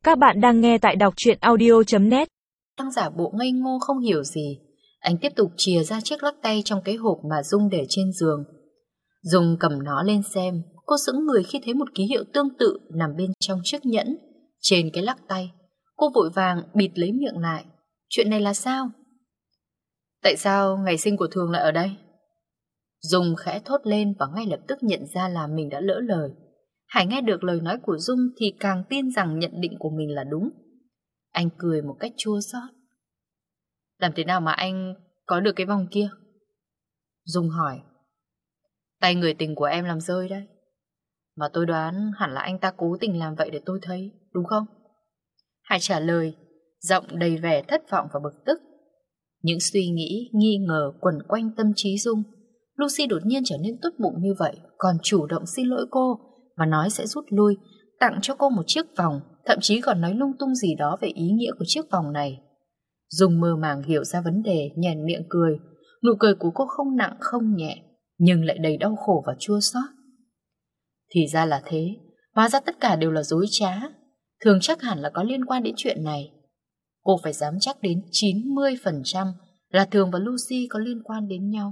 Các bạn đang nghe tại đọc truyện audio.net. Đang giả bộ ngây ngô không hiểu gì. Anh tiếp tục chìa ra chiếc lắc tay trong cái hộp mà Dung để trên giường. Dung cầm nó lên xem. Cô sững người khi thấy một ký hiệu tương tự nằm bên trong chiếc nhẫn trên cái lắc tay. Cô vội vàng bịt lấy miệng lại. Chuyện này là sao? Tại sao ngày sinh của Thường lại ở đây? Dung khẽ thốt lên và ngay lập tức nhận ra là mình đã lỡ lời. Hải nghe được lời nói của Dung thì càng tin rằng nhận định của mình là đúng. Anh cười một cách chua xót. Làm thế nào mà anh có được cái vòng kia? Dung hỏi. Tay người tình của em làm rơi đấy. Mà tôi đoán hẳn là anh ta cố tình làm vậy để tôi thấy, đúng không? Hải trả lời, giọng đầy vẻ thất vọng và bực tức. Những suy nghĩ, nghi ngờ quẩn quanh tâm trí Dung. Lucy đột nhiên trở nên tốt bụng như vậy, còn chủ động xin lỗi cô và nói sẽ rút lui, tặng cho cô một chiếc vòng, thậm chí còn nói lung tung gì đó về ý nghĩa của chiếc vòng này. Dung mơ màng hiểu ra vấn đề, nhoẻn miệng cười. Nụ cười của cô không nặng không nhẹ, nhưng lại đầy đau khổ và chua xót. Thì ra là thế, hóa ra tất cả đều là dối trá. Thường chắc hẳn là có liên quan đến chuyện này. Cô phải dám chắc đến 90% là Thường và Lucy có liên quan đến nhau.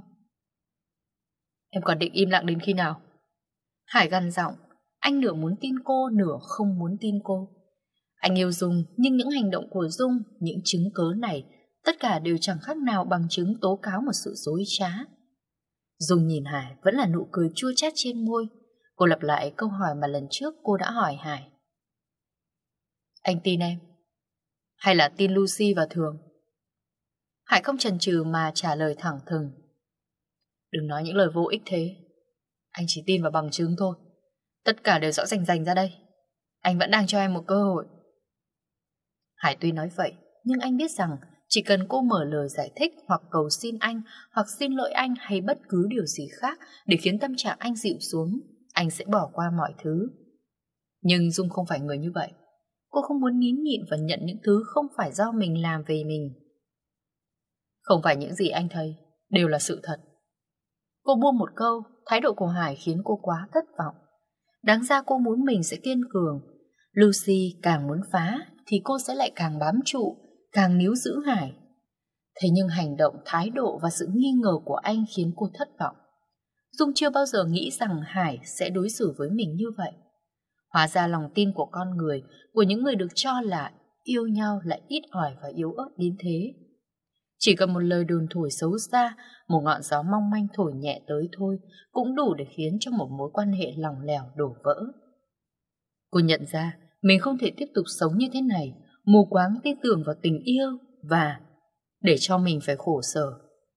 Em còn định im lặng đến khi nào? Hải gằn giọng. Anh nửa muốn tin cô, nửa không muốn tin cô. Anh yêu Dung, nhưng những hành động của Dung, những chứng cớ này, tất cả đều chẳng khác nào bằng chứng tố cáo một sự dối trá. Dung nhìn Hải vẫn là nụ cười chua chát trên môi. Cô lặp lại câu hỏi mà lần trước cô đã hỏi Hải. Anh tin em? Hay là tin Lucy và Thường? Hải không chần chừ mà trả lời thẳng thừng. Đừng nói những lời vô ích thế. Anh chỉ tin vào bằng chứng thôi. Tất cả đều rõ rành rành ra đây. Anh vẫn đang cho em một cơ hội. Hải tuy nói vậy, nhưng anh biết rằng chỉ cần cô mở lời giải thích hoặc cầu xin anh, hoặc xin lỗi anh hay bất cứ điều gì khác để khiến tâm trạng anh dịu xuống, anh sẽ bỏ qua mọi thứ. Nhưng Dung không phải người như vậy. Cô không muốn nín nhịn và nhận những thứ không phải do mình làm về mình. Không phải những gì anh thấy đều là sự thật. Cô buông một câu, thái độ của Hải khiến cô quá thất vọng. Đáng ra cô muốn mình sẽ kiên cường. Lucy càng muốn phá thì cô sẽ lại càng bám trụ, càng níu giữ Hải. Thế nhưng hành động, thái độ và sự nghi ngờ của anh khiến cô thất vọng. Dung chưa bao giờ nghĩ rằng Hải sẽ đối xử với mình như vậy. Hóa ra lòng tin của con người, của những người được cho là yêu nhau lại ít ỏi và yếu ớt đến thế. Chỉ cần một lời đồn thổi xấu xa, một ngọn gió mong manh thổi nhẹ tới thôi, cũng đủ để khiến cho một mối quan hệ lỏng lẻo đổ vỡ. Cô nhận ra mình không thể tiếp tục sống như thế này, mù quáng tin tưởng vào tình yêu và để cho mình phải khổ sở.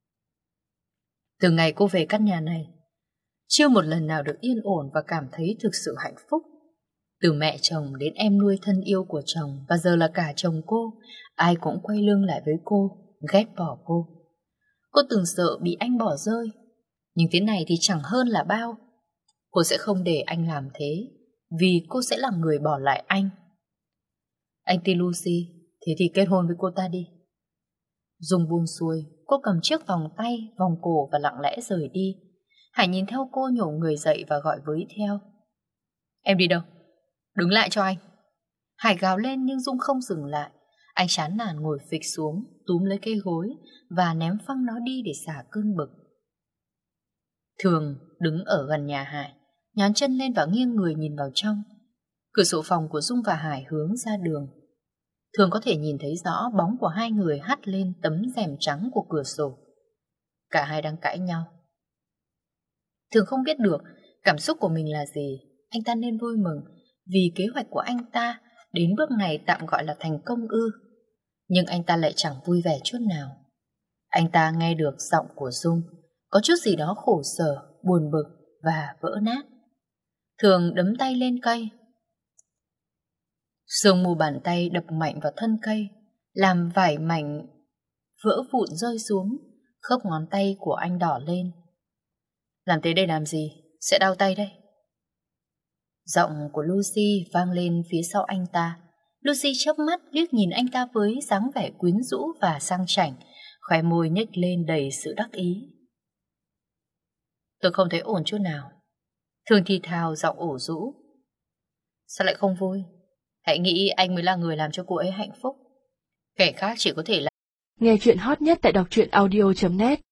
Từ ngày cô về căn nhà này, chưa một lần nào được yên ổn và cảm thấy thực sự hạnh phúc. Từ mẹ chồng đến em nuôi thân yêu của chồng và giờ là cả chồng cô, ai cũng quay lưng lại với cô, ghét bỏ cô. Cô từng sợ bị anh bỏ rơi, nhưng thế này thì chẳng hơn là bao. Cô sẽ không để anh làm thế, vì cô sẽ là người bỏ lại anh. Anh tin Lucy, thế thì kết hôn với cô ta đi. Dung buông xuôi, cô cầm chiếc vòng tay, vòng cổ và lặng lẽ rời đi. Hải nhìn theo cô nhổ người dậy và gọi với theo. Em đi đâu? Đứng lại cho anh. Hải gào lên nhưng Dung không dừng lại. Anh chán nản ngồi phịch xuống, túm lấy cây gối và ném phăng nó đi để xả cơn bực. Thường đứng ở gần nhà Hải, nhón chân lên và nghiêng người nhìn vào trong. Cửa sổ phòng của Dung và Hải hướng ra đường. Thường có thể nhìn thấy rõ bóng của hai người hắt lên tấm rèm trắng của cửa sổ. Cả hai đang cãi nhau. Thường không biết được cảm xúc của mình là gì. Anh ta nên vui mừng vì kế hoạch của anh ta đến bước này tạm gọi là thành công ư. Nhưng anh ta lại chẳng vui vẻ chút nào. Anh ta nghe được giọng của Dung, có chút gì đó khổ sở, buồn bực và vỡ nát. Thường đấm tay lên cây. Sương mù bàn tay đập mạnh vào thân cây, làm vải mảnh vỡ vụn rơi xuống. Khớp ngón tay của anh đỏ lên. Làm thế để làm gì? Sẽ đau tay đấy. Giọng của Lucy vang lên phía sau anh ta. Lucy chớp mắt liếc nhìn anh ta với dáng vẻ quyến rũ và sang chảnh, khóe môi nhếch lên đầy sự đắc ý. Tôi không thấy ổn chút nào. Thường thì thào giọng ủ rũ. Sao lại không vui? Hãy nghĩ anh mới là người làm cho cô ấy hạnh phúc. Kẻ khác chỉ có thể là... Nghe chuyện hot nhất tại đọc truyện audio.net